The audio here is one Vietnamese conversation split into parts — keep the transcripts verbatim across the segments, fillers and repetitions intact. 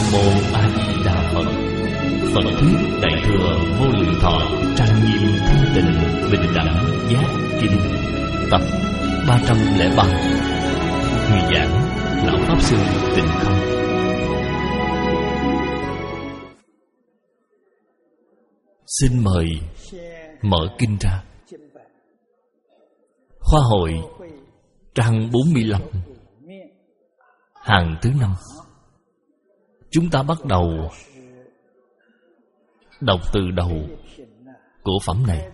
Nam Mô A Di Đà Phật. Phật thuyết Đại thừa Vô Lượng Thọ trang nghiêm thanh tịnh bình đẳng giác kinh tập ba trăm lẻ ba. Người giảng Lão Pháp Sư Tịnh Không. Xin mời mở kinh ra. Khoa hội trang bốn mươi lăm, hàng thứ năm. Chúng ta bắt đầu đọc từ đầu của phẩm này.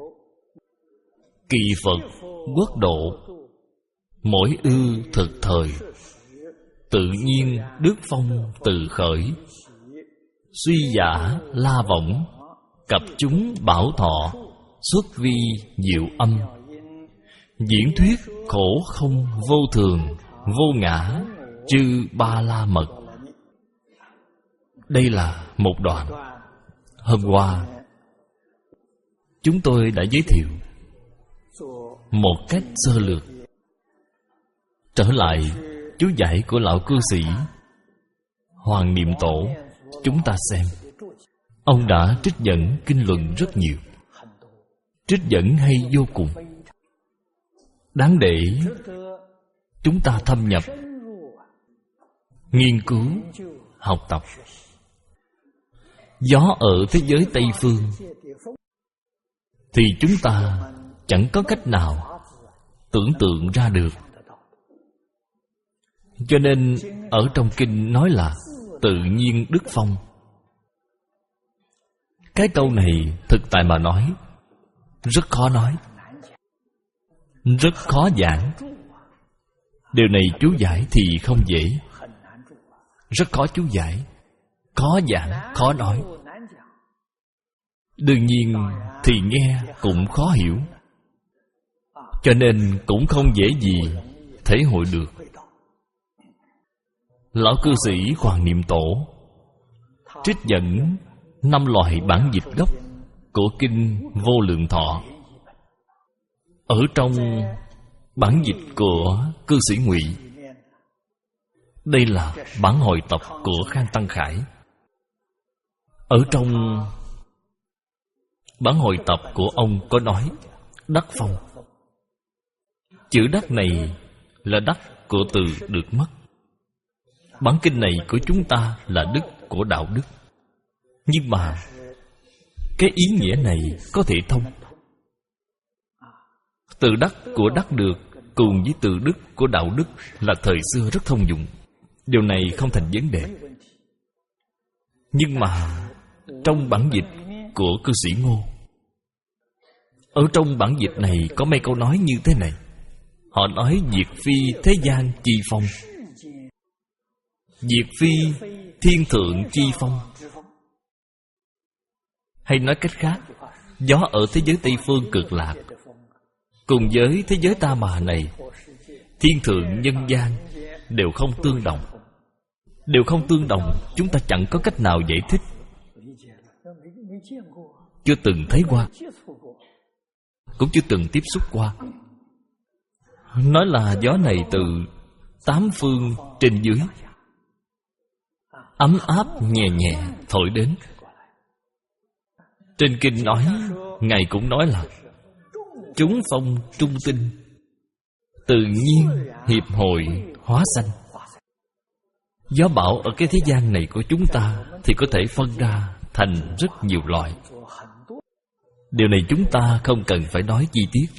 Kỳ Phật quốc độ, mỗi ư thực thời, tự nhiên đức phong từ khởi. Suy giả la võng, cập chúng bảo thọ, xuất vi diệu âm. Diễn thuyết khổ không vô thường, vô ngã, chư ba la mật. Đây là một đoạn. Hôm qua chúng tôi đã giới thiệu một cách sơ lược. Trở lại chú giải của lão cư sĩ Hoàng Niệm Tổ, chúng ta xem. Ông đã trích dẫn kinh luận rất nhiều, trích dẫn hay vô cùng, đáng để chúng ta thâm nhập, nghiên cứu, học tập. Gió ở thế giới Tây Phương thì chúng ta chẳng có cách nào tưởng tượng ra được. Cho nên ở trong kinh nói là tự nhiên đức phong. Cái câu này thực tại mà nói rất khó nói, rất khó giảng. Điều này chú giải thì không dễ, rất khó chú giải, khó giảng, khó nói. Đương nhiên thì nghe cũng khó hiểu, cho nên cũng không dễ gì thể hội được. Lão cư sĩ Hoàng Niệm Tổ trích dẫn năm loại bản dịch gốc của kinh Vô Lượng Thọ. Ở trong bản dịch của cư sĩ Ngụy, đây là bản hồi tập của Khang Tăng Khải. Ở trong bản hồi tập của ông có nói đắc phong. Chữ đắc này là đắc của từ được mất. Bản kinh này của chúng ta là đức của đạo đức, nhưng mà cái ý nghĩa này có thể thông. Từ đắc của đắc được cùng với từ đức của đạo đức là thời xưa rất thông dụng. Điều này không thành vấn đề. Nhưng mà trong bản dịch của cư sĩ Ngô, ở trong bản dịch này có mấy câu nói như thế này. Họ nói diệt phi thế gian chi phong, diệt phi thiên thượng chi phong. Hay nói cách khác, gió ở thế giới Tây Phương cực lạc cùng với thế giới ta bà này, thiên thượng nhân gian đều không tương đồng. Đều không tương đồng, chúng ta chẳng có cách nào giải thích. Chưa từng thấy qua, cũng chưa từng tiếp xúc qua. Nói là gió này từ tám phương trên dưới, ấm áp nhẹ nhẹ thổi đến. Trên kinh nói, Ngài cũng nói là chúng phong trung tinh, tự nhiên hiệp hội hóa sanh. Gió bão ở cái thế gian này của chúng ta thì có thể phân ra thành rất nhiều loại. Điều này chúng ta không cần phải nói chi tiết.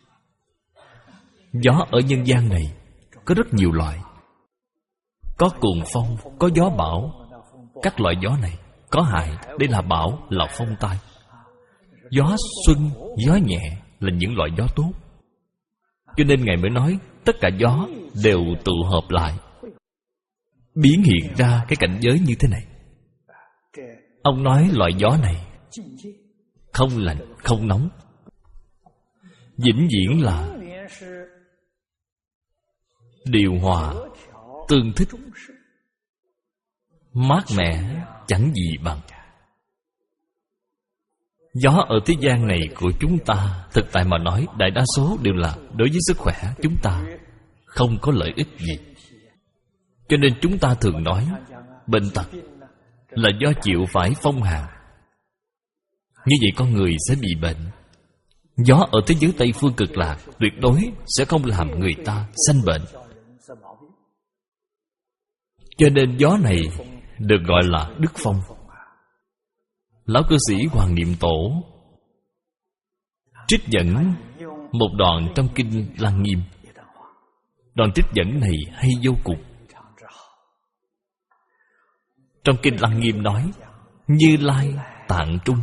Gió ở nhân gian này có rất nhiều loại. Có cuồng phong, có gió bão. Các loại gió này có hại, đây là bão, là phong tai. Gió xuân, gió nhẹ là những loại gió tốt. Cho nên Ngài mới nói tất cả gió đều tụ hợp lại, biến hiện ra cái cảnh giới như thế này. Ông nói loại gió này không lạnh, không nóng, vĩnh viễn là điều hòa, tương thích, mát mẻ chẳng gì bằng. Gió ở thế gian này của chúng ta, thực tại mà nói, đại đa số đều là đối với sức khỏe chúng ta không có lợi ích gì. Cho nên chúng ta thường nói bệnh tật là do chịu phải phong hàn. Như vậy con người sẽ bị bệnh. Gió ở thế giới Tây Phương Cực Lạc tuyệt đối sẽ không làm người ta sanh bệnh. Cho nên gió này được gọi là đức phong. Lão cư sĩ Hoàng Niệm Tổ trích dẫn một đoạn trong kinh Lăng Nghiêm. Đoạn trích dẫn này hay vô cùng. Trong kinh Lăng Nghiêm nói: Như Lai tạng trung,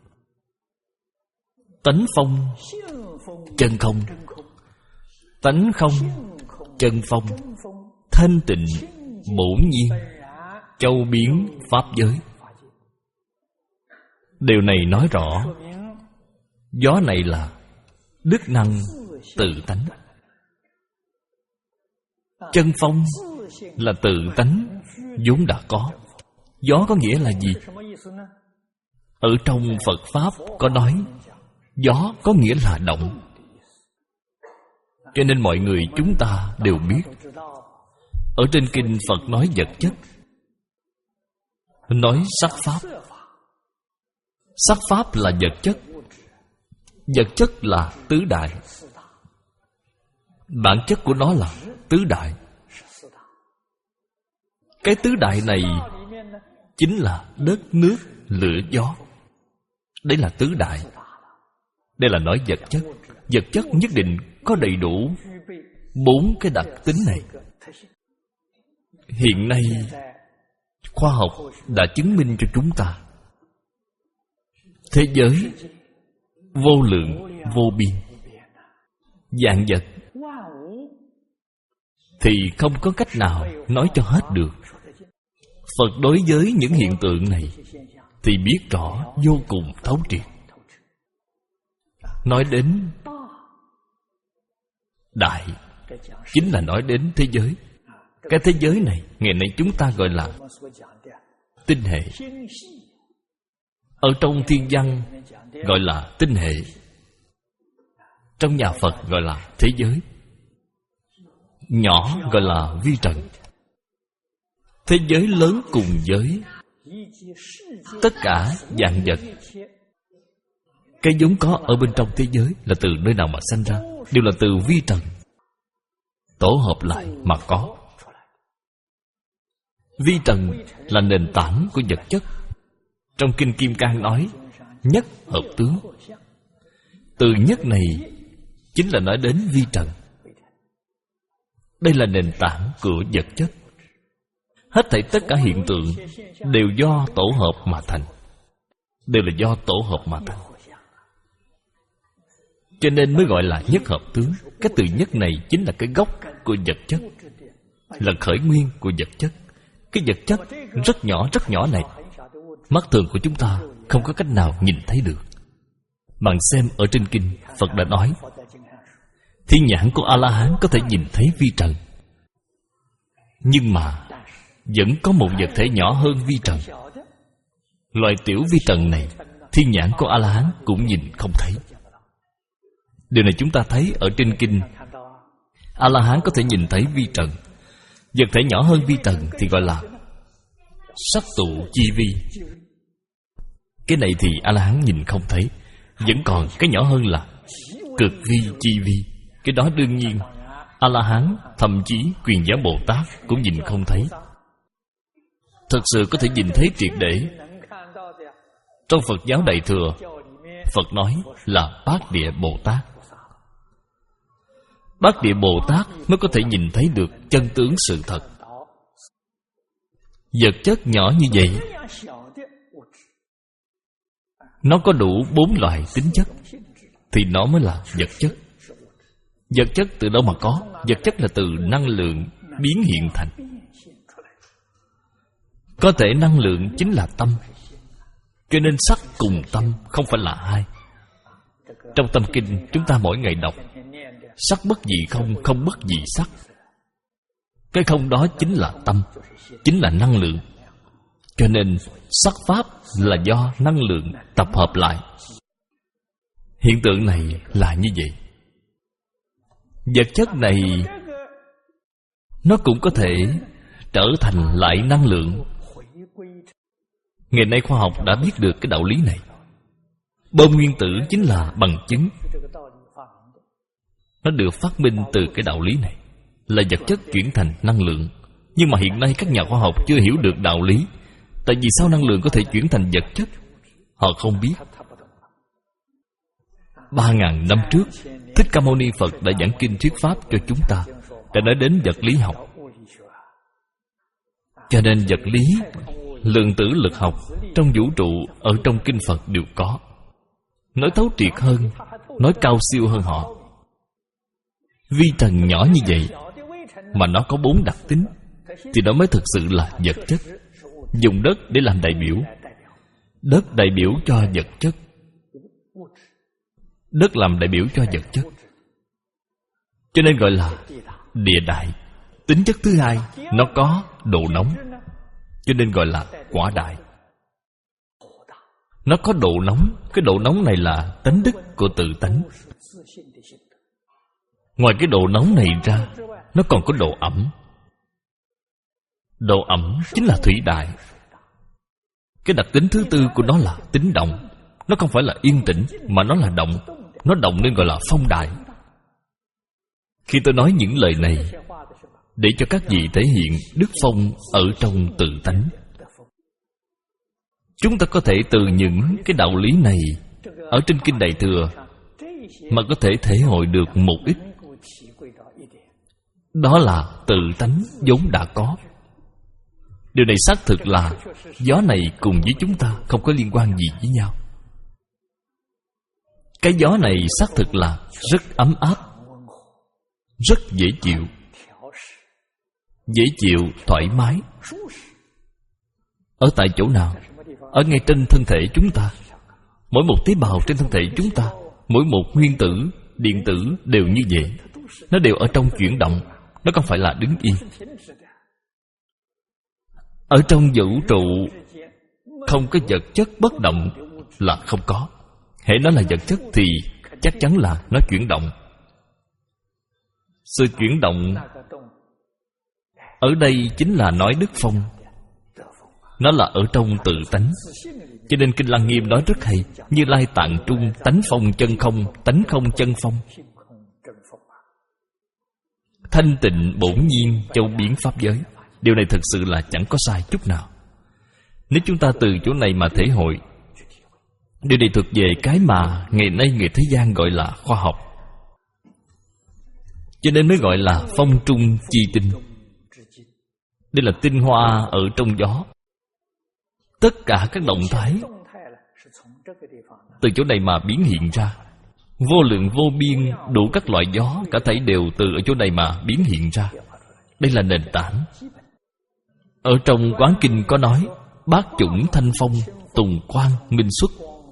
tánh phong chân không, tánh không chân phong, thanh tịnh bổn nhiên, châu biến pháp giới. Điều này nói rõ gió này là đức năng tự tánh. Chân phong là tự tánh vốn đã có. Gió có nghĩa là gì? Ở trong Phật Pháp có nói gió có nghĩa là động. Cho nên mọi người chúng ta đều biết. Ở trên kinh Phật nói vật chất, nói sắc pháp. Sắc pháp là vật chất. Vật chất là tứ đại. Bản chất của nó là tứ đại. Cái tứ đại này chính là đất, nước, lửa, gió. Đấy là tứ đại. Đây là nói vật chất. Vật chất nhất định có đầy đủ bốn cái đặc tính này. Hiện nay khoa học đã chứng minh cho chúng ta thế giới vô lượng vô biên, vạn vật thì không có cách nào nói cho hết được. Phật đối với những hiện tượng này thì biết rõ vô cùng thấu triệt. Nói đến đại chính là nói đến thế giới. Cái thế giới này ngày nay chúng ta gọi là tinh hệ. Ở trong thiên văn gọi là tinh hệ. Trong nhà Phật gọi là thế giới. Nhỏ gọi là vi trần. Thế giới lớn cùng với tất cả vạn vật. Cái vốn có ở bên trong thế giới là từ nơi nào mà sanh ra? Đều là từ vi trần tổ hợp lại mà có. Vi trần là nền tảng của vật chất. Trong kinh Kim Cang nói nhất hợp tướng. Từ nhất này chính là nói đến vi trần. Đây là nền tảng của vật chất. Hết thảy tất cả hiện tượng đều do tổ hợp mà thành. Đều là do tổ hợp mà thành. Cho nên mới gọi là nhất hợp tướng. Cái từ nhất này chính là cái gốc của vật chất, là khởi nguyên của vật chất. Cái vật chất rất nhỏ rất nhỏ này, mắt thường của chúng ta không có cách nào nhìn thấy được. Bạn xem ở trên kinh, Phật đã nói thiên nhãn của A-la-hán có thể nhìn thấy vi trần. Nhưng mà vẫn có một vật thể nhỏ hơn vi trần. Loại tiểu vi trần này thiên nhãn của A-la-hán cũng nhìn không thấy. Điều này chúng ta thấy ở trên kinh. A-la-hán có thể nhìn thấy vi trần. Vật thể nhỏ hơn vi trần thì gọi là sắc tụ chi vi. Cái này thì A-la-hán nhìn không thấy. Vẫn còn cái nhỏ hơn là cực vi chi vi. Cái đó đương nhiên A-la-hán, thậm chí Quyền Giáo Bồ Tát cũng nhìn không thấy. Thật sự có thể nhìn thấy triệt để. Trong Phật giáo Đại Thừa, Phật nói là Bát Địa Bồ Tát. Bát Địa Bồ Tát mới có thể nhìn thấy được chân tướng sự thật. Vật chất nhỏ như vậy, nó có đủ bốn loại tính chất thì nó mới là vật chất. Vật chất từ đâu mà có? Vật chất là từ năng lượng biến hiện thành. Có thể năng lượng chính là tâm. Cho nên sắc cùng tâm không phải là hai. Trong tâm kinh chúng ta mỗi ngày đọc sắc bất dị không, không bất dị sắc. Cái không đó chính là tâm, chính là năng lượng. Cho nên sắc pháp là do năng lượng tập hợp lại. Hiện tượng này là như vậy. Vật chất này nó cũng có thể trở thành lại năng lượng, Ngày nay khoa học đã biết được cái đạo lý này. Bom nguyên tử chính là bằng chứng. Nó được phát minh từ cái đạo lý này, là vật chất chuyển thành năng lượng. Nhưng mà hiện nay các nhà khoa học chưa hiểu được đạo lý. Tại vì sao năng lượng có thể chuyển thành vật chất? Họ không biết. Ba ngàn năm trước, Thích Ca Mâu Ni Phật đã giảng kinh thuyết pháp cho chúng ta, đã nói đến vật lý học. Cho nên vật lý, lượng tử lực học trong vũ trụ, ở trong kinh Phật đều có. Nói thấu triệt hơn, nói cao siêu hơn họ. Vi trần nhỏ như vậy mà nó có bốn đặc tính, thì đó mới thực sự là vật chất. Dùng đất để làm đại biểu. Đất đại biểu cho vật chất. Đất làm đại biểu cho vật chất, cho nên gọi là địa đại. Tính chất thứ hai, nó có độ nóng, cho nên gọi là quả đại. Nó có độ nóng. Cái độ nóng này là tánh đức của tự tánh. Ngoài cái độ nóng này ra, nó còn có độ ẩm. Độ ẩm chính là thủy đại. Cái đặc tính thứ tư của nó là tính động. Nó không phải là yên tĩnh, mà nó là động. Nó động nên gọi là phong đại. Khi tôi nói những lời này, để cho các vị thể hiện đức phong ở trong tự tánh. Chúng ta có thể từ những cái đạo lý này ở trên Kinh Đại Thừa mà có thể thể hội được một ít. Đó là tự tánh vốn đã có. Điều này xác thực là gió này cùng với chúng ta không có liên quan gì với nhau. Cái gió này xác thực là rất ấm áp, rất dễ chịu. Dễ chịu, thoải mái. Ở tại chỗ nào? Ở ngay trên thân thể chúng ta. Mỗi một tế bào trên thân thể chúng ta, mỗi một nguyên tử, điện tử đều như vậy. Nó đều ở trong chuyển động. Nó không phải là đứng yên. Ở trong vũ trụ không có vật chất bất động là không có. Hễ nó là vật chất thì chắc chắn là nó chuyển động. Sự chuyển động ở đây chính là nói đức phong. Nó là ở trong tự tánh. Cho nên Kinh Lăng Nghiêm nói rất hay. Như Lai Tạng Trung, tánh phong chân không, tánh không chân phong. Thanh tịnh bổn nhiên, châu biến pháp giới. Điều này thực sự là chẳng có sai chút nào. Nếu chúng ta từ chỗ này mà thể hội, điều này thuộc về cái mà ngày nay người thế gian gọi là khoa học. Cho nên mới gọi là phong trung chi tinh. Đây là tinh hoa ở trong gió. Tất cả các động thái từ chỗ này mà biến hiện ra. Vô lượng vô biên, đủ các loại gió, cả thảy đều từ ở chỗ này mà biến hiện ra. Đây là nền tảng. Ở trong Quán Kinh có nói bát chủng thanh phong, tùng quang minh xuất.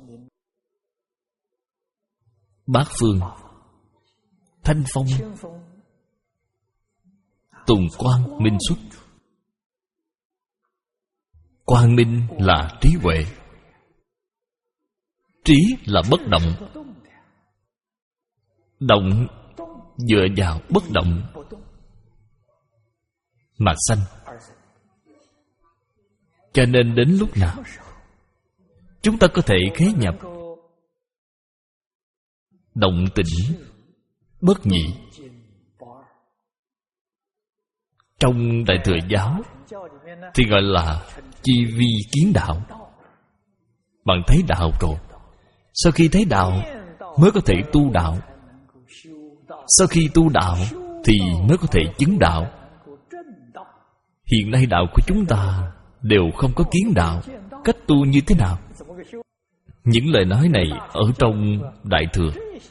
Bát phương, thanh phong, tùng quang minh xuất. Quang minh là trí huệ. Trí là bất động. Động dựa vào bất động mà sanh. Cho nên đến lúc nào chúng ta có thể khế nhập động tĩnh bất nhị. Trong Đại Thừa Giáo thì gọi là chi vi kiến đạo. Bạn thấy đạo rồi, sau khi thấy đạo mới có thể tu đạo. Sau khi tu đạo thì mới có thể chứng đạo. Hiện nay đạo của chúng ta đều không có kiến đạo. Cách tu như thế nào? Những lời nói này ở trong Đại Thừa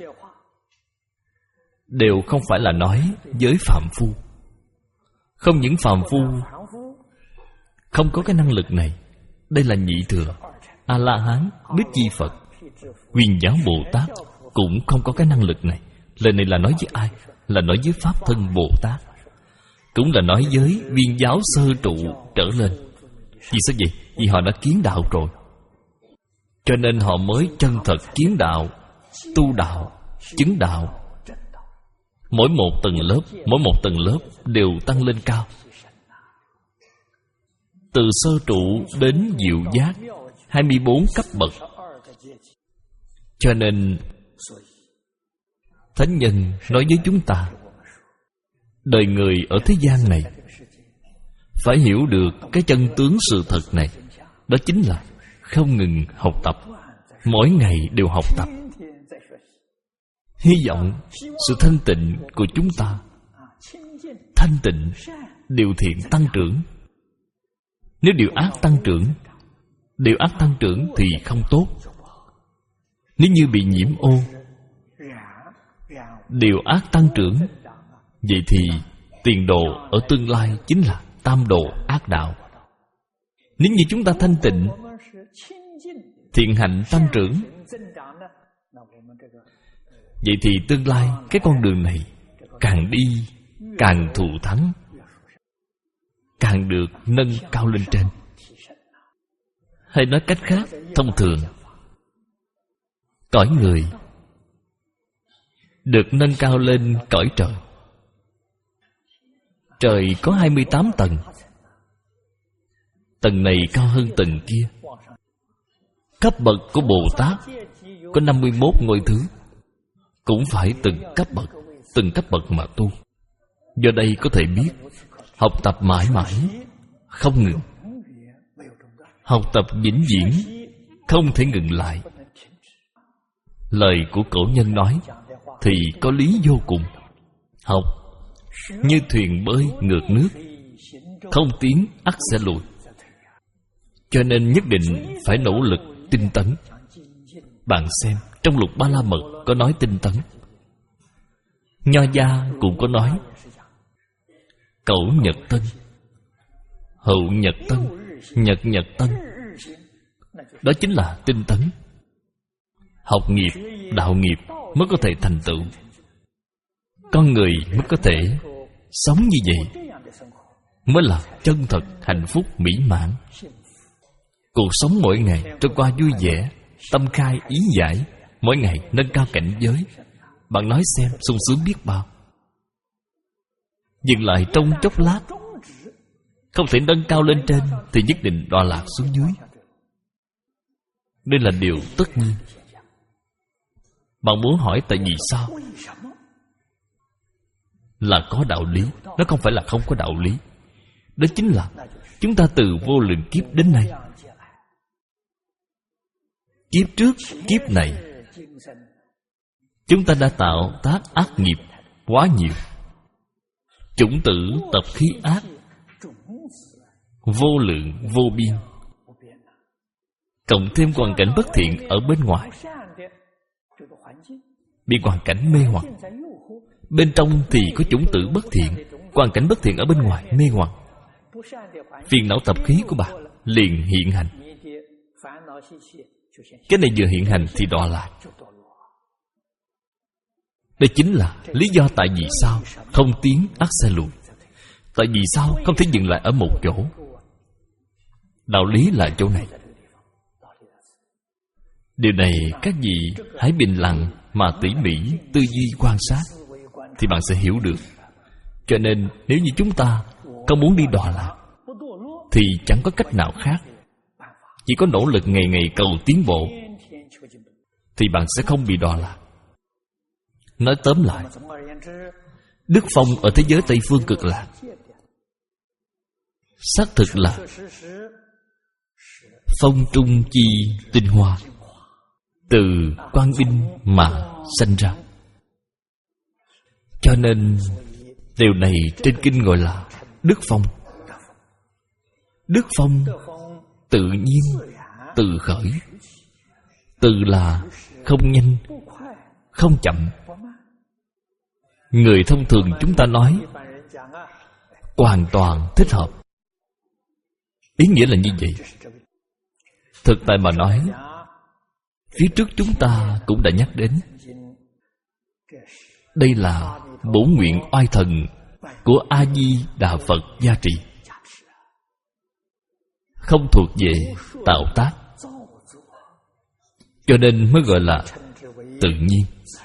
đều không phải là nói với phàm phu. Không những phàm phu không có cái năng lực này. Đây là nhị thừa. A-la-hán, Bích Chi Phật, Huyền Giáo Bồ Tát cũng không có cái năng lực này. Lời này là nói với ai? Là nói với Pháp Thân Bồ Tát. Cũng là nói với Viên Giáo sơ trụ trở lên. Vì sao vậy? Vì họ đã kiến đạo rồi. Cho nên họ mới chân thật kiến đạo, tu đạo, chứng đạo. Mỗi một tầng lớp, mỗi một tầng lớp đều tăng lên cao. Từ sơ trụ đến diệu giác, hai mươi bốn cấp bậc. Cho nên Thánh Nhân nói với chúng ta, đời người ở thế gian này phải hiểu được cái chân tướng sự thật này. Đó chính là không ngừng học tập, mỗi ngày đều học tập. Hy vọng sự thanh tịnh của chúng ta, thanh tịnh, điều thiện tăng trưởng. Nếu điều ác tăng trưởng, điều ác tăng trưởng thì không tốt. Nếu như bị nhiễm ô, điều ác tăng trưởng, vậy thì tiền đồ ở tương lai chính là tam đồ ác đạo. Nếu như chúng ta thanh tịnh, thiện hạnh tăng trưởng, vậy thì tương lai cái con đường này càng đi càng thù thắng, càng được nâng cao lên trên. Hay nói cách khác, thông thường cõi người được nâng cao lên cõi trời. Trời có hai mươi tám tầng, tầng này cao hơn tầng kia. Cấp bậc của Bồ Tát có năm mươi mốt ngôi thứ, cũng phải từng cấp bậc, từng cấp bậc mà tu. Do đây có thể biết, học tập mãi mãi, không ngừng. Học tập vĩnh viễn, không thể ngừng lại. Lời của cổ nhân nói thì có lý vô cùng. Học như thuyền bơi ngược nước, không tiến ắt sẽ lùi. Cho nên nhất định phải nỗ lực tinh tấn. Bạn xem, trong Lục Ba La Mật có nói tinh tấn. Nho gia cũng có nói Cẩu nhật tân, hậu nhật tân, nhật nhật tân. Đó chính là tinh tấn. Học nghiệp, đạo nghiệp mới có thể thành tựu. Con người mới có thể sống như vậy, mới là chân thật hạnh phúc mỹ mãn. Cuộc sống mỗi ngày trôi qua vui vẻ, tâm khai ý giải, mỗi ngày nâng cao cảnh giới. Bạn nói xem sung sướng biết bao. Dừng lại trong chốc lát, không thể nâng cao lên trên, thì nhất định đọa lạc xuống dưới. Đây là điều tất nhiên. Bạn muốn hỏi tại vì sao? Là có đạo lý. Nó không phải là không có đạo lý. Đó chính là chúng ta từ vô lượng kiếp đến nay, kiếp trước, kiếp này, chúng ta đã tạo tác ác nghiệp quá nhiều. Chủng tử tập khí ác vô lượng vô biên, cộng thêm hoàn cảnh bất thiện ở bên ngoài, bị hoàn cảnh mê hoặc. Bên trong thì có chủng tử bất thiện, hoàn cảnh bất thiện ở bên ngoài mê hoặc. Phiền não tập khí của bạn liền hiện hành. Cái này vừa hiện hành thì đọa lạc. Đây chính là lý do tại vì sao không tiến ắt sẽ lùi. Tại vì sao không thể dừng lại ở một chỗ. Đạo lý là chỗ này. Điều này các vị hãy bình lặng mà tỉ mỉ tư duy quan sát, thì bạn sẽ hiểu được. Cho nên nếu như chúng ta không muốn đi đọa lạc, thì chẳng có cách nào khác, chỉ có nỗ lực ngày ngày cầu tiến bộ, thì bạn sẽ không bị đọa lạc. Nói tóm lại, Đức Phong ở thế giới Tây Phương Cực Lạc xác thực là phong trung chi tinh hoa, từ Quang Minh mà sanh ra. Cho nên điều này trên kinh gọi là Đức Phong. Đức Phong tự nhiên, từ khởi. Từ là không nhanh, không chậm. Người thông thường chúng ta nói hoàn toàn thích hợp. Ý nghĩa là như vậy. Thực tại mà nói, phía trước chúng ta cũng đã nhắc đến, đây là bổn nguyện oai thần của A-di-đà Phật gia trì, không thuộc về tạo tác. Cho nên mới gọi là tự nhiên.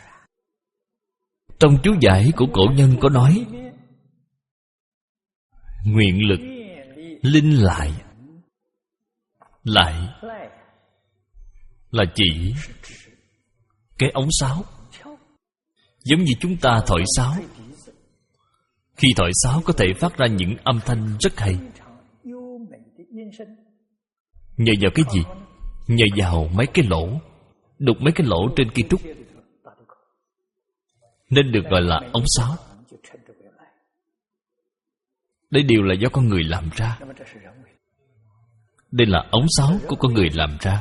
Trong chú giải của cổ nhân có nói, nguyện lực linh lại, lại là chỉ cái ống sáo. Giống như chúng ta thổi sáo. Khi thổi sáo có thể phát ra những âm thanh rất hay. Nhờ vào cái gì? Nhờ vào mấy cái lỗ, đục mấy cái lỗ trên cây trúc, nên được gọi là ống sáo. Đây đều là do con người làm ra. Đây là ống sáo của con người làm ra.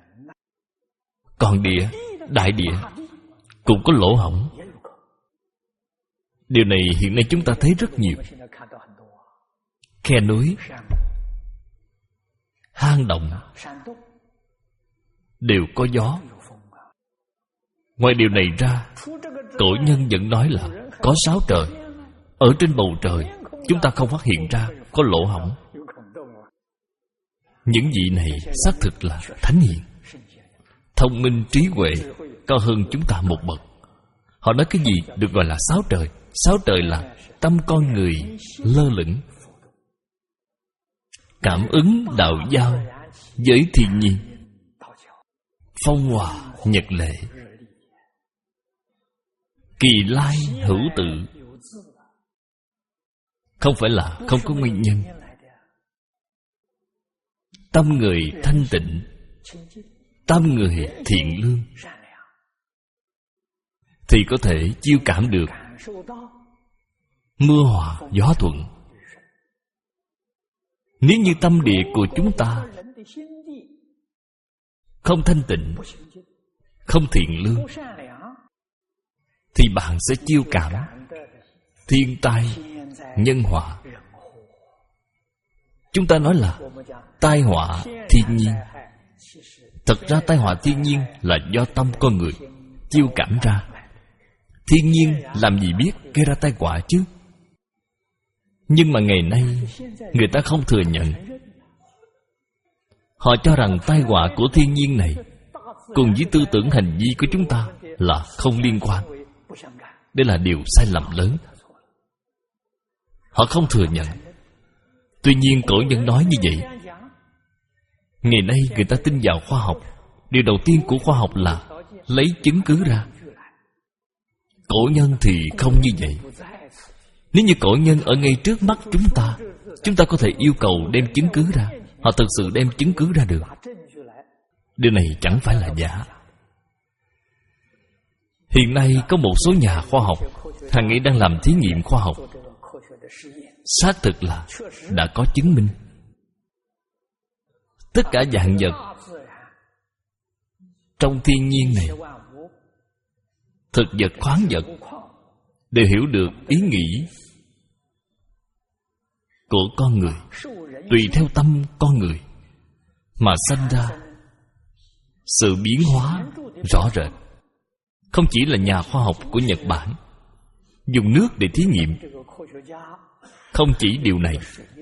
Còn địa, đại địa cũng có lỗ hổng. Điều này hiện nay chúng ta thấy rất nhiều. Khe núi, hang động đều có gió. Ngoài điều này ra, cổ nhân vẫn nói là có sáu trời. Ở trên bầu trời chúng ta không phát hiện ra có lỗ hổng. Những vị này xác thực là thánh hiền, thông minh trí huệ, cao hơn chúng ta một bậc. Họ nói cái gì được gọi là sáu trời? Sáu trời là tâm con người lơ lửng, cảm ứng đạo giao với thiên nhiên, phong hòa nhật lệ, kỳ lai hữu tự. Không phải là không có nguyên nhân. Tâm người thanh tịnh, tâm người thiện lương, thì có thể chiêu cảm được mưa hòa gió thuận. Nếu như tâm địa của chúng ta không thanh tịnh, không thiện lương, thì bạn sẽ chiêu cảm thiên tai nhân họa. Chúng ta nói là tai họa thiên nhiên. Thật ra tai họa thiên nhiên là do tâm con người chiêu cảm ra. Thiên nhiên làm gì biết gây ra tai họa chứ? Nhưng mà ngày nay người ta không thừa nhận. Họ cho rằng tai họa của thiên nhiên này cùng với tư tưởng hành vi của chúng ta là không liên quan. Đây là điều sai lầm lớn. Họ không thừa nhận. Tuy nhiên cổ nhân nói như vậy. Ngày nay người ta tin vào khoa học. Điều đầu tiên của khoa học là lấy chứng cứ ra. Cổ nhân thì không như vậy. Nếu như cổ nhân ở ngay trước mắt chúng ta, chúng ta có thể yêu cầu đem chứng cứ ra. Họ thực sự đem chứng cứ ra được. Điều này chẳng phải là giả. Hiện nay có một số nhà khoa học hàng ngày đang làm thí nghiệm khoa học. Xác thực là đã có chứng minh. Tất cả vạn vật trong thiên nhiên này, thực vật khoáng vật, đều hiểu được ý nghĩ của con người, tùy theo tâm con người mà sanh ra sự biến hóa rõ rệt. Không chỉ là nhà khoa học của Nhật Bản dùng nước để thí nghiệm. Không chỉ điều này,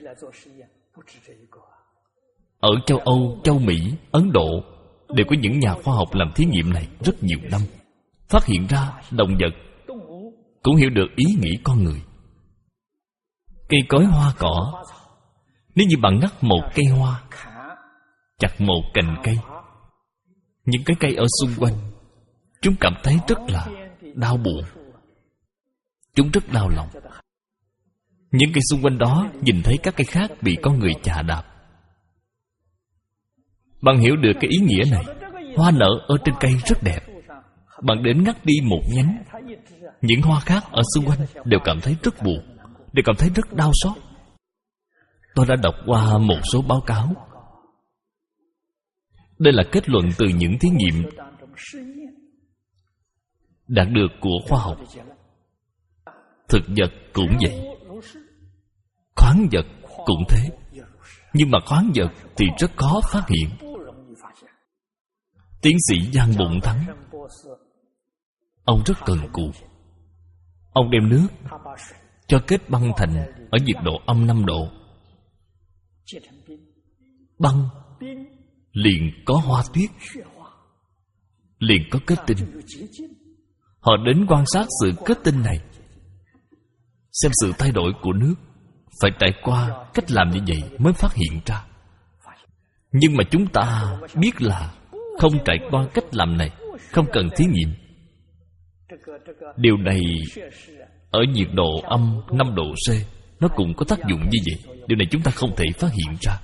ở châu Âu, châu Mỹ, Ấn Độ đều có những nhà khoa học làm thí nghiệm này rất nhiều năm. Phát hiện ra động vật cũng hiểu được ý nghĩ con người. Cây cối hoa cỏ, nếu như bạn ngắt một cây hoa, chặt một cành cây, những cái cây ở xung quanh chúng cảm thấy rất là đau buồn. Chúng rất đau lòng. Những cây xung quanh đó nhìn thấy các cây khác bị con người chà đạp. Bạn hiểu được cái ý nghĩa này. Hoa nở ở trên cây rất đẹp. Bạn đến ngắt đi một nhánh, những hoa khác ở xung quanh đều cảm thấy rất buồn, đều cảm thấy rất đau xót. Tôi đã đọc qua một số báo cáo. Đây là kết luận từ những thí nghiệm đạt được của khoa học. Thực vật cũng vậy, khoáng vật cũng thế. Nhưng mà khoáng vật thì rất khó phát hiện. Tiến sĩ Giang Bụng Thắng, ông rất cần cù. Ông đem nước cho kết băng thành ở nhiệt độ âm năm độ. Băng liền có hoa tuyết, liền có kết tinh. Họ đến quan sát sự kết tinh này, xem sự thay đổi của nước. Phải trải qua cách làm như vậy mới phát hiện ra. Nhưng mà chúng ta biết là không trải qua cách làm này, không cần thí nghiệm. Điều này ở nhiệt độ âm năm độ C nó cũng có tác dụng như vậy. Điều này chúng ta không thể phát hiện ra.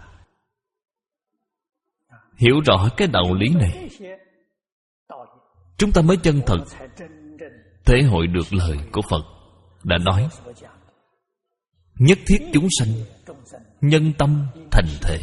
Hiểu rõ cái đạo lý này, chúng ta mới chân thật thể hội được lời của Phật đã nói: nhất thiết chúng sanh nhân tâm thành thể.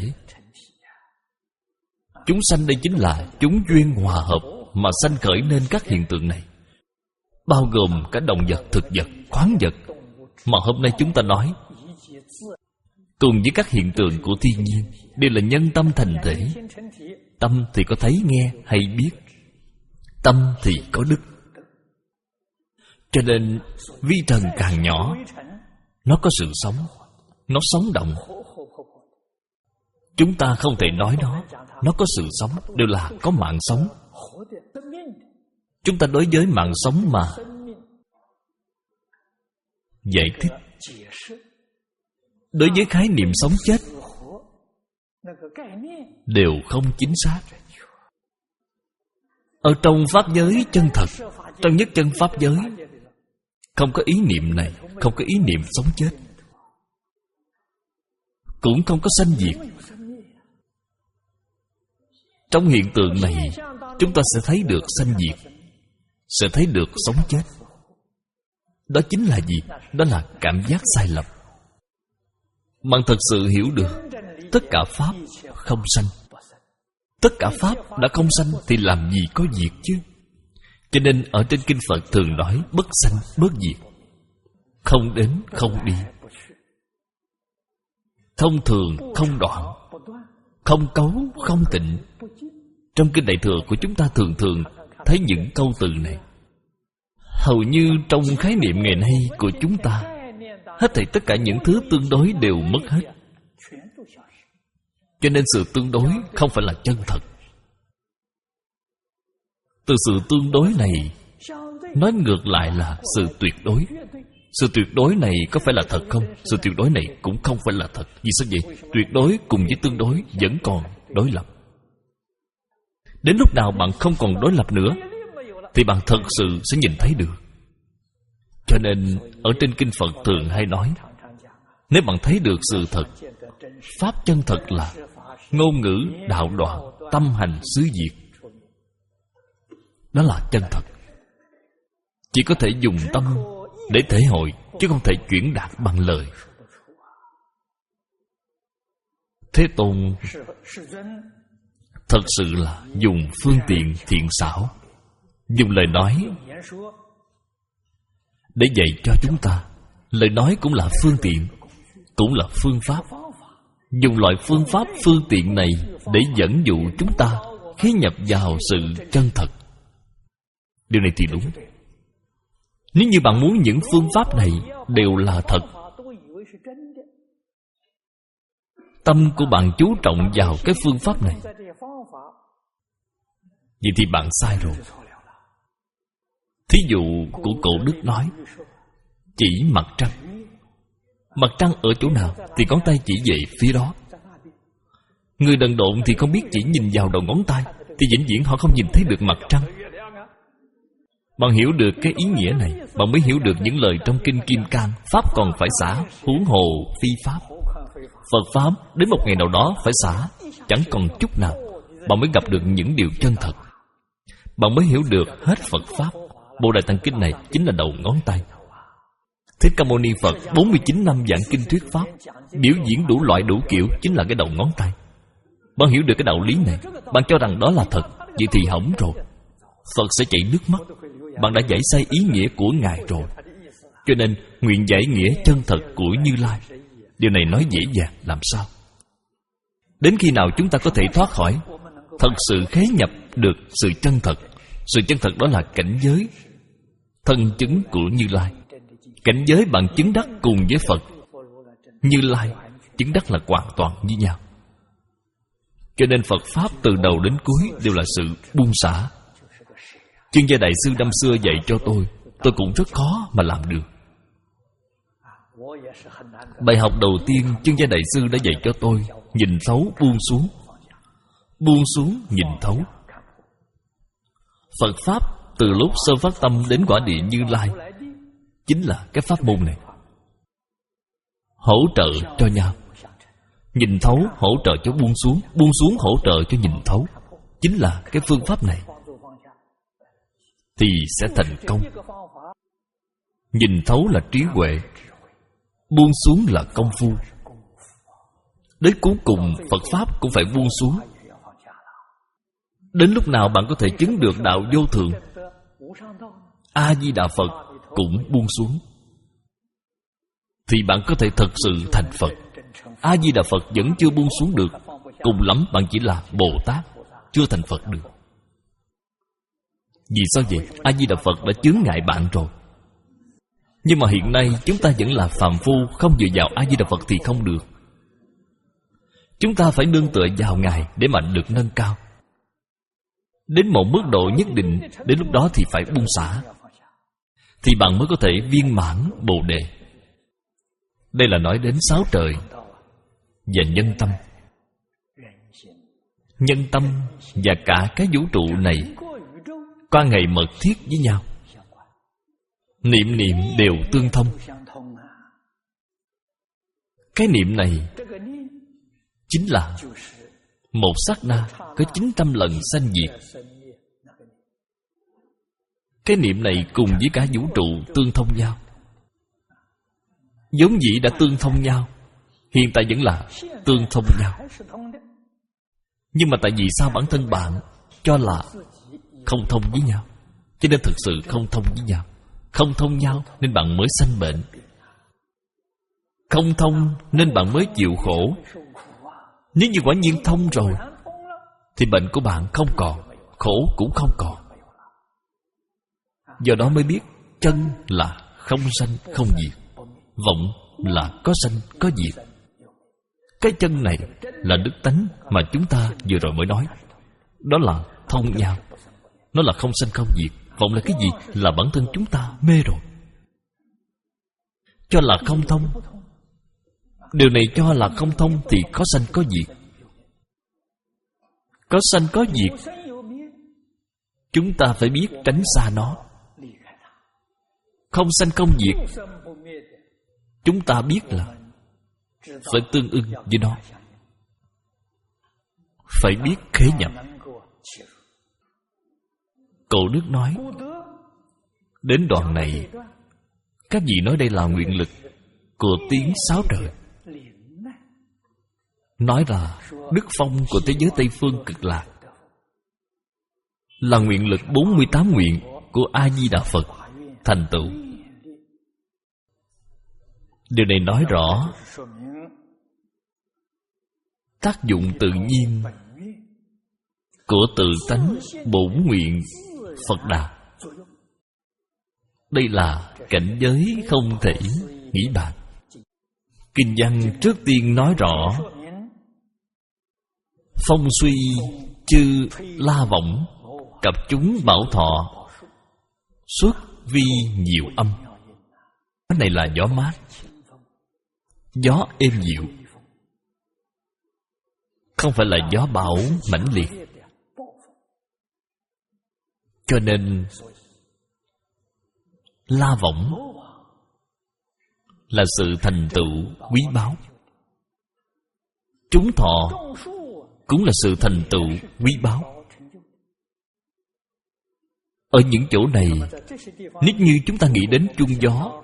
Chúng sanh đây chính là chúng duyên hòa hợp mà sanh khởi nên các hiện tượng này, bao gồm cả động vật, thực vật, khoáng vật mà hôm nay chúng ta nói, cùng với các hiện tượng của thiên nhiên, đều là nhân tâm thành thể. Tâm thì có thấy, nghe hay biết, tâm thì có đức. Cho nên vi trần càng nhỏ, nó có sự sống, nó sống động. Chúng ta không thể nói nó nó có sự sống, đều là có mạng sống. Chúng ta đối với mạng sống mà giải thích, đối với khái niệm sống chết đều không chính xác. Ở trong pháp giới chân thật, trong nhất chân pháp giới, không có ý niệm này, không có ý niệm sống chết, cũng không có sanh diệt. Trong hiện tượng này, chúng ta sẽ thấy được sanh diệt, sẽ thấy được sống chết. Đó chính là gì? Đó là cảm giác sai lầm. Bạn thật sự hiểu được tất cả pháp không sanh. Tất cả pháp đã không sanh thì làm gì có diệt chứ? Cho nên ở trên kinh Phật thường nói bất sanh bất diệt, không đến không đi, thông thường không đoạn, không cấu không tịnh. Trong kinh Đại Thừa của chúng ta thường thường thấy những câu từ này. Hầu như trong khái niệm ngày nay của chúng ta, hết thảy tất cả những thứ tương đối đều mất hết. Cho nên sự tương đối không phải là chân thật. Từ sự tương đối này nói ngược lại là sự tuyệt đối. Sự tuyệt đối này có phải là thật không? Sự tuyệt đối này cũng không phải là thật. Vì sao vậy? Tuyệt đối cùng với tương đối vẫn còn đối lập. Đến lúc nào bạn không còn đối lập nữa thì bạn thật sự sẽ nhìn thấy được. Cho nên ở trên kinh Phật thường hay nói, nếu bạn thấy được sự thật, pháp chân thật là ngôn ngữ đạo đoạn, tâm hành xứ diệt. Đó là chân thật. Chỉ có thể dùng tâm để thể hội, chứ không thể chuyển đạt bằng lời. Thế Tôn thật sự là dùng phương tiện thiện xảo, dùng lời nói để dạy cho chúng ta. Lời nói cũng là phương tiện, cũng là phương pháp. Dùng loại phương pháp phương tiện này để dẫn dụ chúng ta khi nhập vào sự chân thật. Điều này thì đúng. Nếu như bạn muốn những phương pháp này đều là thật, tâm của bạn chú trọng vào cái phương pháp này, vậy thì bạn sai rồi. Thí dụ của cổ đức nói, chỉ mặt trăng. Mặt trăng ở chỗ nào thì ngón tay chỉ về phía đó. Người đần độn thì không biết chỉ nhìn vào đầu ngón tay, thì vĩnh viễn họ không nhìn thấy được mặt trăng. Bạn hiểu được cái ý nghĩa này, bạn mới hiểu được những lời trong kinh Kim Cang: pháp còn phải xả, huống hồ phi pháp. Phật pháp đến một ngày nào đó phải xả, chẳng còn chút nào. Bạn mới gặp được những điều chân thật. Bạn mới hiểu được hết Phật pháp. Bộ Đại Tạng Kinh này chính là đầu ngón tay. Thích Ca Mâu Ni Phật bốn mươi chín năm giảng kinh thuyết pháp, biểu diễn đủ loại đủ kiểu chính là cái đầu ngón tay. Bạn hiểu được cái đạo lý này, bạn cho rằng đó là thật, vậy thì hỏng rồi. Phật sẽ chảy nước mắt. Bạn đã giải sai ý nghĩa của Ngài rồi. Cho nên nguyện giải nghĩa chân thật của Như Lai. Điều này nói dễ dàng làm sao? Đến khi nào chúng ta có thể thoát khỏi, thật sự khế nhập được sự chân thật? Sự chân thật đó là cảnh giới thân chứng của Như Lai. Cảnh giới bạn chứng đắc cùng với Phật, Như Lai chứng đắc là hoàn toàn như nhau. Cho nên Phật Pháp từ đầu đến cuối đều là sự buông xả. Chuyên gia đại sư năm xưa dạy cho tôi, tôi cũng rất khó mà làm được. Bài học đầu tiên chuyên gia đại sư đã dạy cho tôi: nhìn thấu buông xuống. Buông xuống nhìn thấu. Phật Pháp từ lúc sơ phát tâm đến quả địa Như Lai chính là cái pháp môn này. Hỗ trợ cho nhau. Nhìn thấu hỗ trợ cho buông xuống, buông xuống hỗ trợ cho nhìn thấu. Chính là cái phương pháp này thì sẽ thành công. Nhìn thấu là trí huệ, buông xuống là công phu. Đến cuối cùng Phật Pháp cũng phải buông xuống. Đến lúc nào bạn có thể chứng được đạo vô thượng, A-di-đà Phật cũng buông xuống, thì bạn có thể thật sự thành Phật. A-di-đà Phật vẫn chưa buông xuống được, cùng lắm bạn chỉ là Bồ Tát, chưa thành Phật được. Vì sao vậy? A-di-đà Phật đã chướng ngại bạn rồi. Nhưng mà hiện nay chúng ta vẫn là phàm phu, không dựa vào A-di-đà Phật thì không được. Chúng ta phải nương tựa vào Ngài để mà được nâng cao. Đến một mức độ nhất định, đến lúc đó thì phải buông xả, thì bạn mới có thể viên mãn Bồ Đề. Đây là nói đến sáu trời và nhân tâm. Nhân tâm và cả cái vũ trụ này quan hệ mật thiết với nhau, niệm niệm đều tương thông. Cái niệm này chính là một sát na có chín trăm lần sanh diệt. Cái niệm này cùng với cả vũ trụ tương thông nhau, vốn dĩ đã tương thông nhau, hiện tại vẫn là tương thông nhau. Nhưng mà tại vì sao bản thân bạn cho là không thông với nhau, cho nên thực sự không thông với nhau. Không thông nhau nên bạn mới sanh bệnh. Không thông nên bạn mới chịu khổ. Nếu như quả nhiên thông rồi thì bệnh của bạn không còn, khổ cũng không còn. Do đó mới biết chân là không sanh không diệt, vọng là có sanh có diệt. Cái chân này là đức tánh mà chúng ta vừa rồi mới nói. Đó là thông nhau. Nó là không sanh không diệt. Vọng là cái gì? Là bản thân chúng ta mê rồi, cho là không thông. Điều này cho là không thông thì có sanh có diệt. Có sanh có diệt, chúng ta phải biết tránh xa nó. Không sanh không diệt, chúng ta biết là phải tương ưng với nó, phải biết khế nhập. Cổ Đức nói, đến đoạn này các vị nói đây là nguyện lực của tiếng sáu trời. Nói là đức phong của thế giới Tây Phương Cực Lạc là nguyện lực bốn mươi tám nguyện của A-di-đà Phật thành tựu. Điều này nói rõ tác dụng tự nhiên của tự tánh bổn nguyện Phật Đà. Đây là cảnh giới không thể nghĩ bàn. Kinh văn trước tiên nói rõ phong suy chư la võng, cặp chúng bảo thọ, xuất vi nhiều âm. Cái này là gió mát, gió êm dịu, không phải là gió bão mãnh liệt. Cho nên la võng là sự thành tựu quý báu. Chúng thọ cũng là sự thành tựu quý báu. Ở những chỗ này, nếu như chúng ta nghĩ đến chuông gió,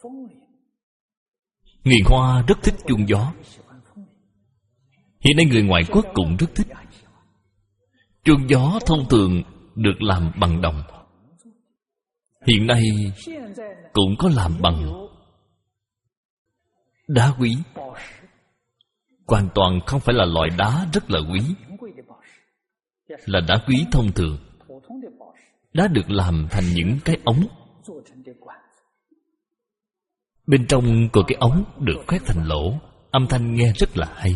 người Hoa rất thích chuông gió. Hiện nay người ngoại quốc cũng rất thích. Chuông gió thông thường được làm bằng đồng. Hiện nay cũng có làm bằng đá quý. Hoàn toàn không phải là loại đá rất là quý, là đá quý thông thường. Đá được làm thành những cái ống. Bên trong của cái ống được khoét thành lỗ, âm thanh nghe rất là hay.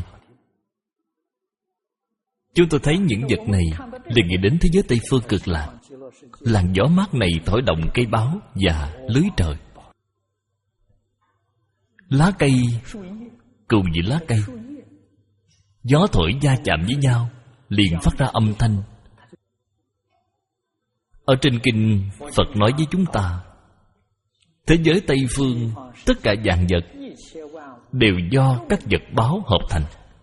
Chúng tôi thấy những vật này liền nghĩ đến thế giới Tây Phương Cực Lạc. Làn gió mát này thổi động cây báo và lưới trời. Lá cây cùng với lá cây, gió thổi va chạm với nhau liền phát ra âm thanh. Ở trên kinh Phật nói với chúng ta, thế giới Tây Phương tất cả vạn vật đều do các vật báo hợp thành.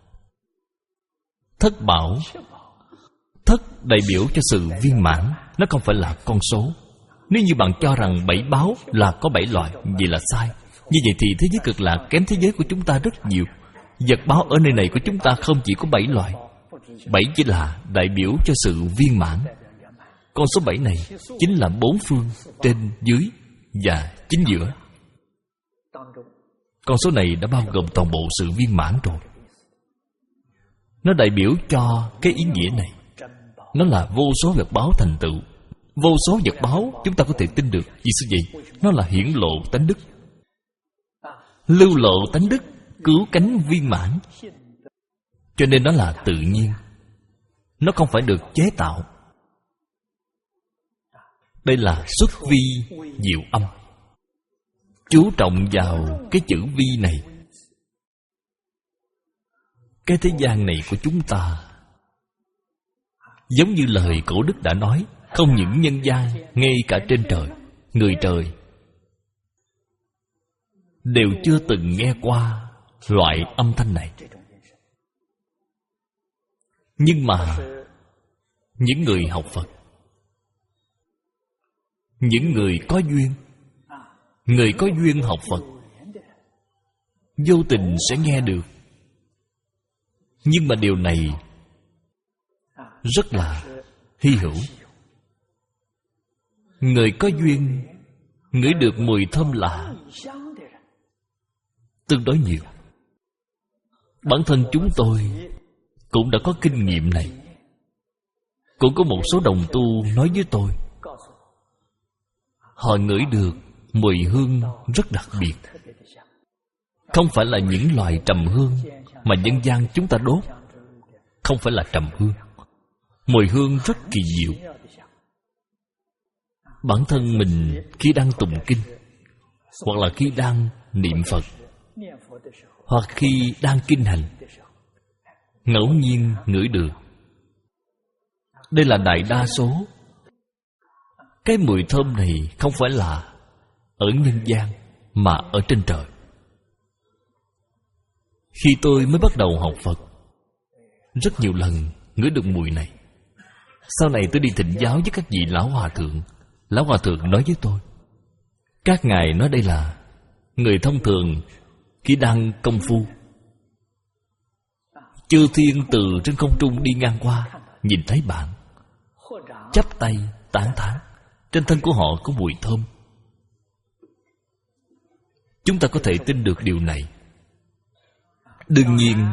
Thất bảo, thất đại biểu cho sự viên mãn, nó không phải là con số. Nếu như bạn cho rằng bảy báo là có bảy loại, vậy là sai. Như vậy thì thế giới Cực Lạc kém thế giới của chúng ta rất nhiều. Vật báo ở nơi này của chúng ta không chỉ có bảy loại. Bảy chỉ là đại biểu cho sự viên mãn. Con số bảy này chính là bốn phương, trên, dưới và chính giữa. Con số này đã bao gồm toàn bộ sự viên mãn rồi. Nó đại biểu cho cái ý nghĩa này. Nó là vô số vật báo thành tựu. Vô số vật báo chúng ta có thể tin được. Vì sao vậy? Nó là hiển lộ tánh đức, lưu lộ tánh đức, cứu cánh viên mãn. Cho nên nó là tự nhiên. Nó không phải được chế tạo. Đây là xuất vi diệu âm. Chú trọng vào cái chữ vi này. Cái thế gian này của chúng ta giống như lời cổ đức đã nói, không những nhân gian, ngay cả trên trời, người trời đều chưa từng nghe qua loại âm thanh này. Nhưng mà những người học Phật, những người có duyên, người có duyên học Phật, vô tình sẽ nghe được. Nhưng mà điều này rất là hy hữu. Người có duyên ngửi được mùi thơm lạ tương đối nhiều. Bản thân chúng tôi cũng đã có kinh nghiệm này. Cũng có một số đồng tu nói với tôi, họ ngửi được mùi hương rất đặc biệt. Không phải là những loại trầm hương mà nhân gian chúng ta đốt. Không phải là trầm hương. Mùi hương rất kỳ diệu. Bản thân mình khi đang tụng kinh, hoặc là khi đang niệm Phật, hoặc khi đang kinh hành, ngẫu nhiên ngửi được. Đây là đại đa số. Cái mùi thơm này không phải là ở nhân gian, mà ở trên trời. Khi tôi mới bắt đầu học Phật, rất nhiều lần ngửi được mùi này. Sau này tôi đi thỉnh giáo với các vị lão hòa thượng. Lão hòa thượng nói với tôi, các ngài nói đây là người thông thường khi đang công phu. Chư thiên từ trên không trung đi ngang qua, nhìn thấy bạn, chắp tay tán thán. Trên thân của họ có mùi thơm. Chúng ta có thể tin được điều này. Đương nhiên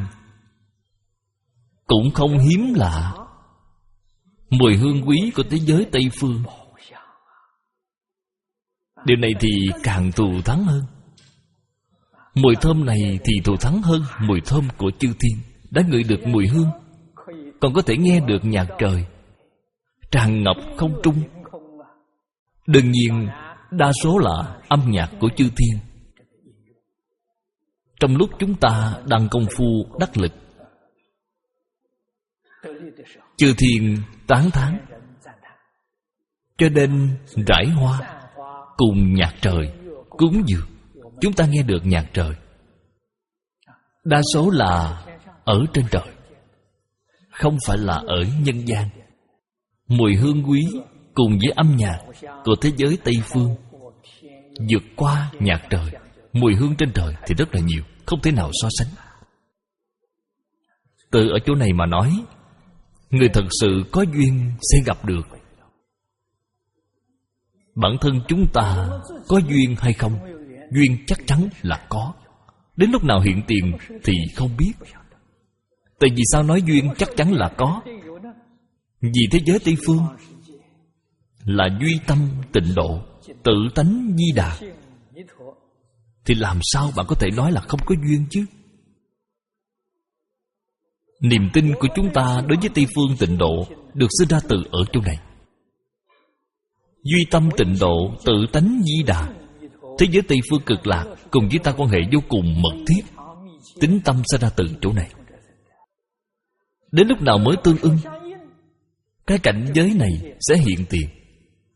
cũng không hiếm lạ mùi hương quý của thế giới Tây Phương. Điều này thì càng thù thắng hơn. Mùi thơm này thì thù thắng hơn mùi thơm của chư thiên. Đã ngửi được mùi hương, còn có thể nghe được nhạc trời tràn ngập không trung. Đương nhiên đa số là âm nhạc của chư thiên. Trong lúc chúng ta đang công phu đắc lực, chư thiên tán thán, cho nên rải hoa cùng nhạc trời cúng dường. Chúng ta nghe được nhạc trời. Đa số là ở trên trời, không phải là ở nhân gian. Mùi hương quý cùng với âm nhạc của thế giới Tây Phương vượt qua nhạc trời. Mùi hương trên trời thì rất là nhiều, không thể nào so sánh. Từ ở chỗ này mà nói, người thật sự có duyên sẽ gặp được. Bản thân chúng ta có duyên hay không? Duyên chắc chắn là có. Đến lúc nào hiện tiền thì không biết. Tại vì sao nói duyên chắc chắn là có? Vì thế giới Tây Phương là duy tâm tịnh độ, tự tánh di đà, thì làm sao bạn có thể nói là không có duyên chứ? Niềm tin của chúng ta đối với Tây Phương tịnh độ được sinh ra từ ở chỗ này. Duy tâm tịnh độ, tự tánh di đà, thế giới Tây Phương cực lạc cùng với ta quan hệ vô cùng mật thiết. Tính tâm sinh ra từ chỗ này. Đến lúc nào mới tương ưng? Cái cảnh giới này sẽ hiện tiền.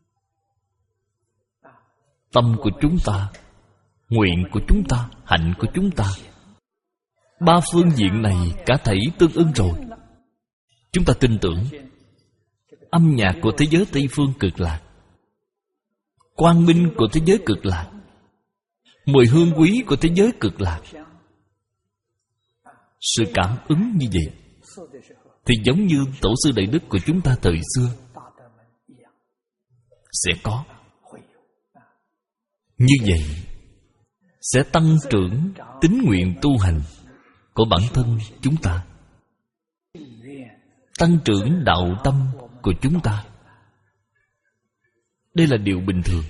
tâm của chúng ta, nguyện của chúng ta, hạnh của chúng ta. Ba phương diện này cả thảy tương ưng rồi. Chúng ta tin tưởng âm nhạc của thế giới Tây Phương Cực Lạc, quang minh của thế giới Cực Lạc, mùi hương quý của thế giới Cực Lạc. Sự cảm ứng như vậy thì giống như tổ sư đại đức của chúng ta thời xưa sẽ có. Như vậy sẽ tăng trưởng tín nguyện tu hành của bản thân chúng ta, tăng trưởng đạo tâm của chúng ta. Đây là điều bình thường.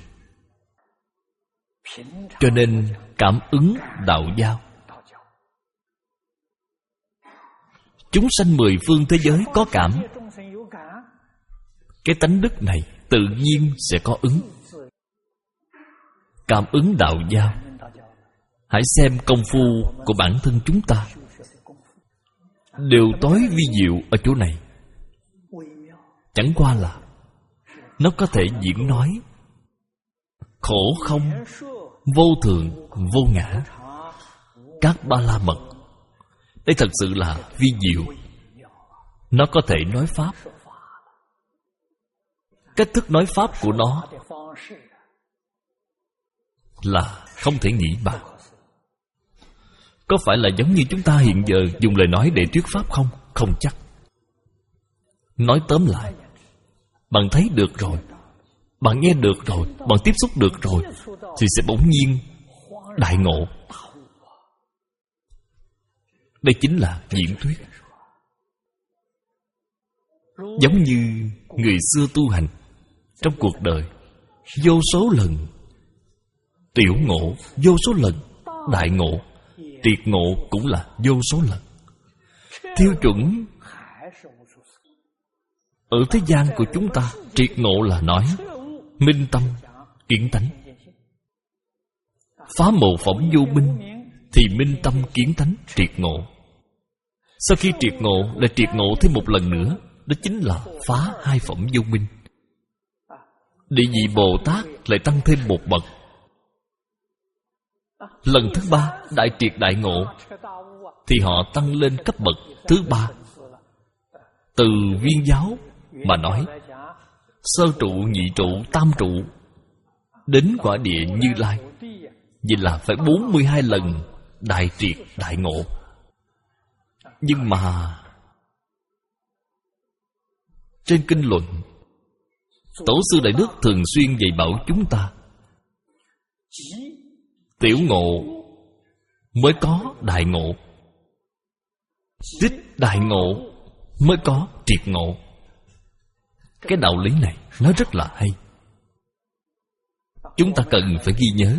Cho nên cảm ứng đạo giao. Chúng sanh mười phương thế giới có cảm. Cái tánh đức này tự nhiên sẽ có ứng. Cảm ứng đạo giao. Hãy xem công phu của bản thân chúng ta đều tối vi diệu ở chỗ này. Chẳng qua là nó có thể diễn nói khổ không, vô thường, vô ngã, các ba la mật. Đây thật sự là vi diệu. Nó có thể nói pháp. Cách thức nói pháp của nó là không thể nghĩ bàn. Có phải là giống như chúng ta hiện giờ dùng lời nói để thuyết pháp không? Không chắc. Nói tóm lại, bạn thấy được rồi, bạn nghe được rồi, bạn tiếp xúc được rồi, thì sẽ bỗng nhiên đại ngộ. Đây chính là diễn thuyết. Giống như người xưa tu hành, trong cuộc đời vô số lần tiểu ngộ, vô số lần đại ngộ, triệt ngộ cũng là vô số lần. Tiêu chuẩn ở thế gian của chúng ta, triệt ngộ là nói minh tâm kiến tánh. Phá mồ phỏng vô minh thì minh tâm kiến tánh triệt ngộ. Sau khi triệt ngộ lại triệt ngộ thêm một lần nữa, đó chính là phá hai phẩm vô minh. Địa vị Bồ Tát lại tăng thêm một bậc. Lần thứ ba đại triệt đại ngộ thì họ tăng lên cấp bậc thứ ba. Từ viên giáo mà nói, sơ trụ, nhị trụ, tam trụ, đến quả địa Như Lai, vậy là phải bốn mươi hai lần đại triệt đại ngộ. Nhưng mà trên kinh luận, tổ sư đại đức thường xuyên dạy bảo chúng ta, tiểu ngộ mới có đại ngộ, tích đại ngộ mới có triệt ngộ. Cái đạo lý này nó rất là hay, chúng ta cần phải ghi nhớ.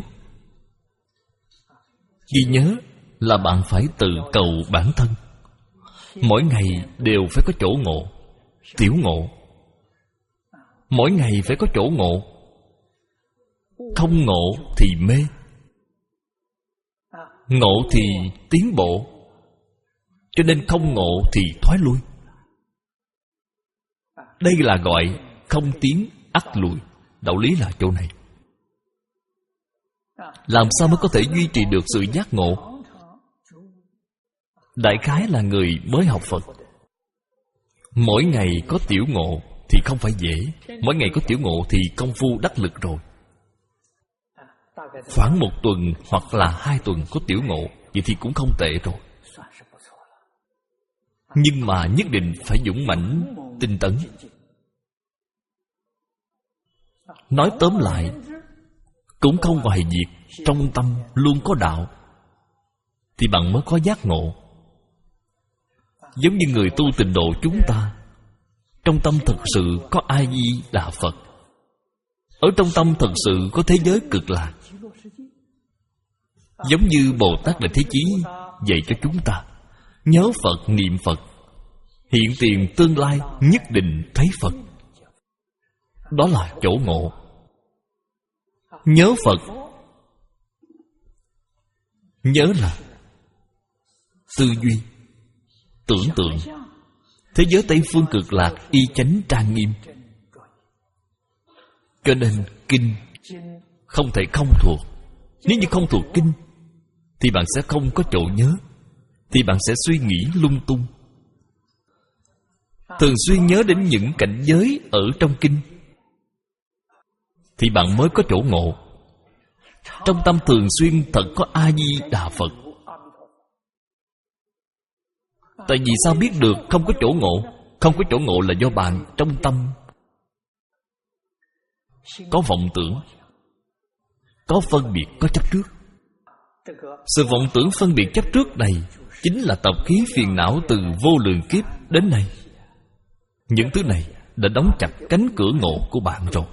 Ghi nhớ là bạn phải tự cầu bản thân. Mỗi ngày đều phải có chỗ ngộ, tiểu ngộ. Mỗi ngày phải có chỗ ngộ. Không ngộ thì mê, ngộ thì tiến bộ. Cho nên không ngộ thì thoái lui. Đây là gọi không tiến ắt lùi. Đạo lý là chỗ này. Làm sao mới có thể duy trì được sự giác ngộ? Đại khái là người mới học Phật, mỗi ngày có tiểu ngộ thì không phải dễ. Mỗi ngày có tiểu ngộ thì công phu đắc lực rồi. Khoảng một tuần hoặc là hai tuần có tiểu ngộ, vậy thì cũng không tệ rồi. Nhưng mà nhất định phải dũng mãnh, tinh tấn. Nói tóm lại, cũng không ngoài việc trong tâm luôn có đạo thì bạn mới có giác ngộ. Giống như người tu tịnh độ chúng ta, trong tâm thật sự có A Di Đà Phật, ở trong tâm thật sự có thế giới Cực Lạc. Giống như Bồ Tát Đại Thế Chí dạy cho chúng ta, nhớ Phật, niệm Phật, hiện tiền tương lai nhất định thấy Phật. Đó là chỗ ngộ. Nhớ Phật, nhớ là tư duy, tưởng tượng. Thế giới Tây Phương Cực Lạc y chánh trang nghiêm. Cho nên kinh không thể không thuộc. Nếu như không thuộc kinh thì bạn sẽ không có chỗ nhớ, thì bạn sẽ suy nghĩ lung tung. Thường xuyên nhớ đến những cảnh giới ở trong kinh thì bạn mới có chỗ ngộ. Trong tâm thường xuyên thật có A-di-đà Phật. Tại vì sao biết được không có chỗ ngộ? Không có chỗ ngộ là do bạn trong tâm có vọng tưởng, có phân biệt, có chấp trước. Sự vọng tưởng phân biệt chấp trước này chính là tập khí phiền não từ vô lượng kiếp đến nay. Những thứ này đã đóng chặt cánh cửa ngộ của bạn rồi.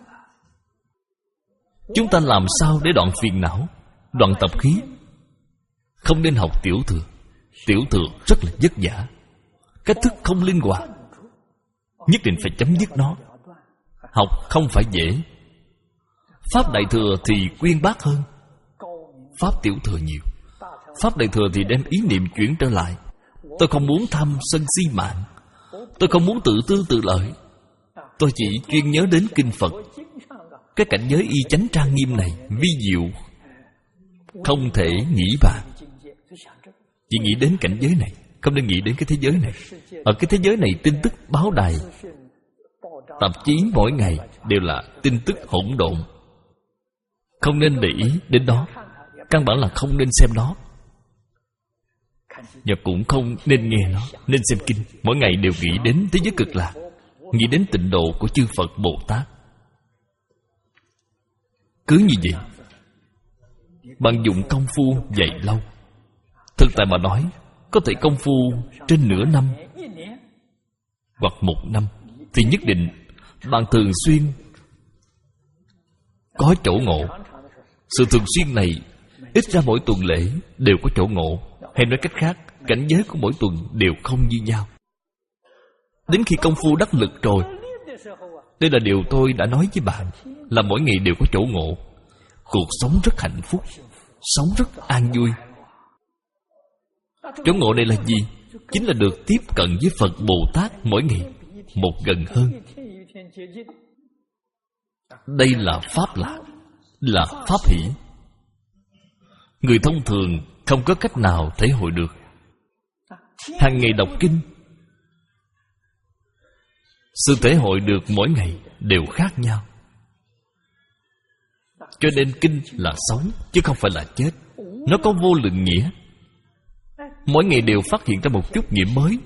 Chúng ta làm sao để đoạn phiền não, đoạn tập khí? Không nên học tiểu thừa. Tiểu thừa rất là vất vả, cách thức không linh hoạt, nhất định phải chấm dứt nó. Học không phải dễ. Pháp Đại Thừa thì uyên bác hơn Pháp Tiểu Thừa nhiều. Pháp Đại Thừa thì đem ý niệm chuyển trở lại. Tôi không muốn tham sân si mạng, tôi không muốn tự tư tự lợi, tôi chỉ chuyên nhớ đến kinh Phật. Cái cảnh giới y chánh trang nghiêm này vi diệu, không thể nghĩ bàn. Chỉ nghĩ đến cảnh giới này, không nên nghĩ đến cái thế giới này. Ở cái thế giới này tin tức báo đài, tạp chí mỗi ngày đều là tin tức hỗn độn. Không nên để ý đến đó. Căn bản là không nên xem nó, và cũng không nên nghe nó. Nên xem kinh. Mỗi ngày đều nghĩ đến thế giới cực lạc, nghĩ đến tịnh độ của chư Phật Bồ Tát. Cứ như vậy, bạn dụng công phu dày lâu. Thực tại mà nói, có thể công phu trên nửa năm hoặc một năm, thì nhất định bạn thường xuyên có chỗ ngộ. Sự thường xuyên này ít ra mỗi tuần lễ đều có chỗ ngộ. Hay nói cách khác, cảnh giới của mỗi tuần đều không như nhau. Đến khi công phu đắc lực rồi, đây là điều tôi đã nói với bạn, là mỗi ngày đều có chỗ ngộ. Cuộc sống rất hạnh phúc, sống rất an vui. Chỗ ngộ này là gì? Chính là được tiếp cận với Phật Bồ Tát mỗi ngày một gần hơn. Đây là Pháp Lạc, là Pháp Hỷ. Người thông thường không có cách nào thể hội được. Hàng ngày đọc kinh, sự thể hội được mỗi ngày đều khác nhau. Cho nên kinh là sống, chứ không phải là chết. Nó có vô lượng nghĩa. Mỗi ngày đều phát hiện ra một chút nghĩa mới.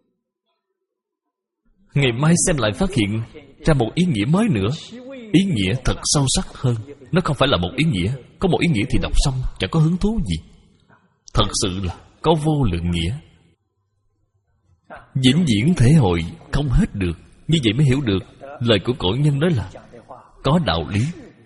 Ngày mai xem lại phát hiện ra một ý nghĩa mới nữa. Ý nghĩa thật sâu sắc hơn. Nó không phải là một ý nghĩa. Có một ý nghĩa thì đọc xong chẳng có hứng thú gì. Thật sự là có vô lượng nghĩa. Vĩnh viễn thể hội không hết được. Như vậy mới hiểu được lời của cổ nhân nói là có đạo lý.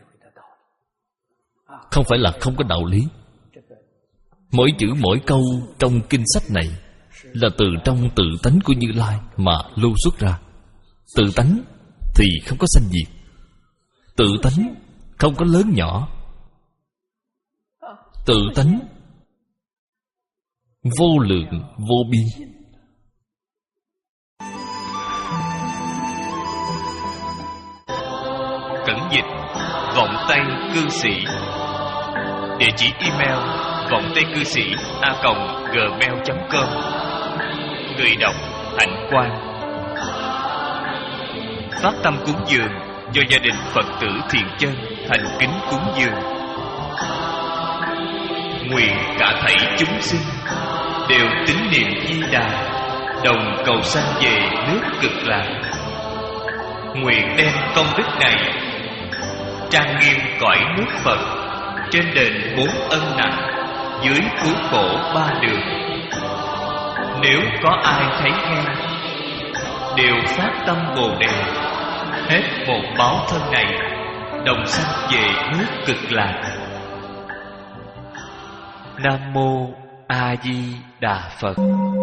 Không phải là không có đạo lý. Mỗi chữ mỗi câu trong kinh sách này là từ trong tự tánh của Như Lai mà lưu xuất ra. Tự tánh thì không có sanh diệt, tự tánh không có lớn nhỏ, tự tánh vô lượng vô biên. Cẩn dịch Vọng Tây Cư Sĩ. Địa chỉ email vọng tây cư sĩ a còng gmail chấm com. Người đọc Hạnh Quang. Phát tâm cúng dường do gia đình Phật tử Thiện Chân thành kính cúng dường. Nguyện cả thảy chúng sinh đều tín niệm Di Đà, đồng cầu sanh về nước Cực Lạc. Nguyện đem công đức này trang nghiêm cõi nước Phật, trên đền bốn ân nặng, dưới cứu khổ ba đường. Nếu có ai thấy nghe, đều phát tâm Bồ Đề, hết một báo thân này, đồng sanh về nước Cực Lạc. Nam Mô A Di Đà Phật.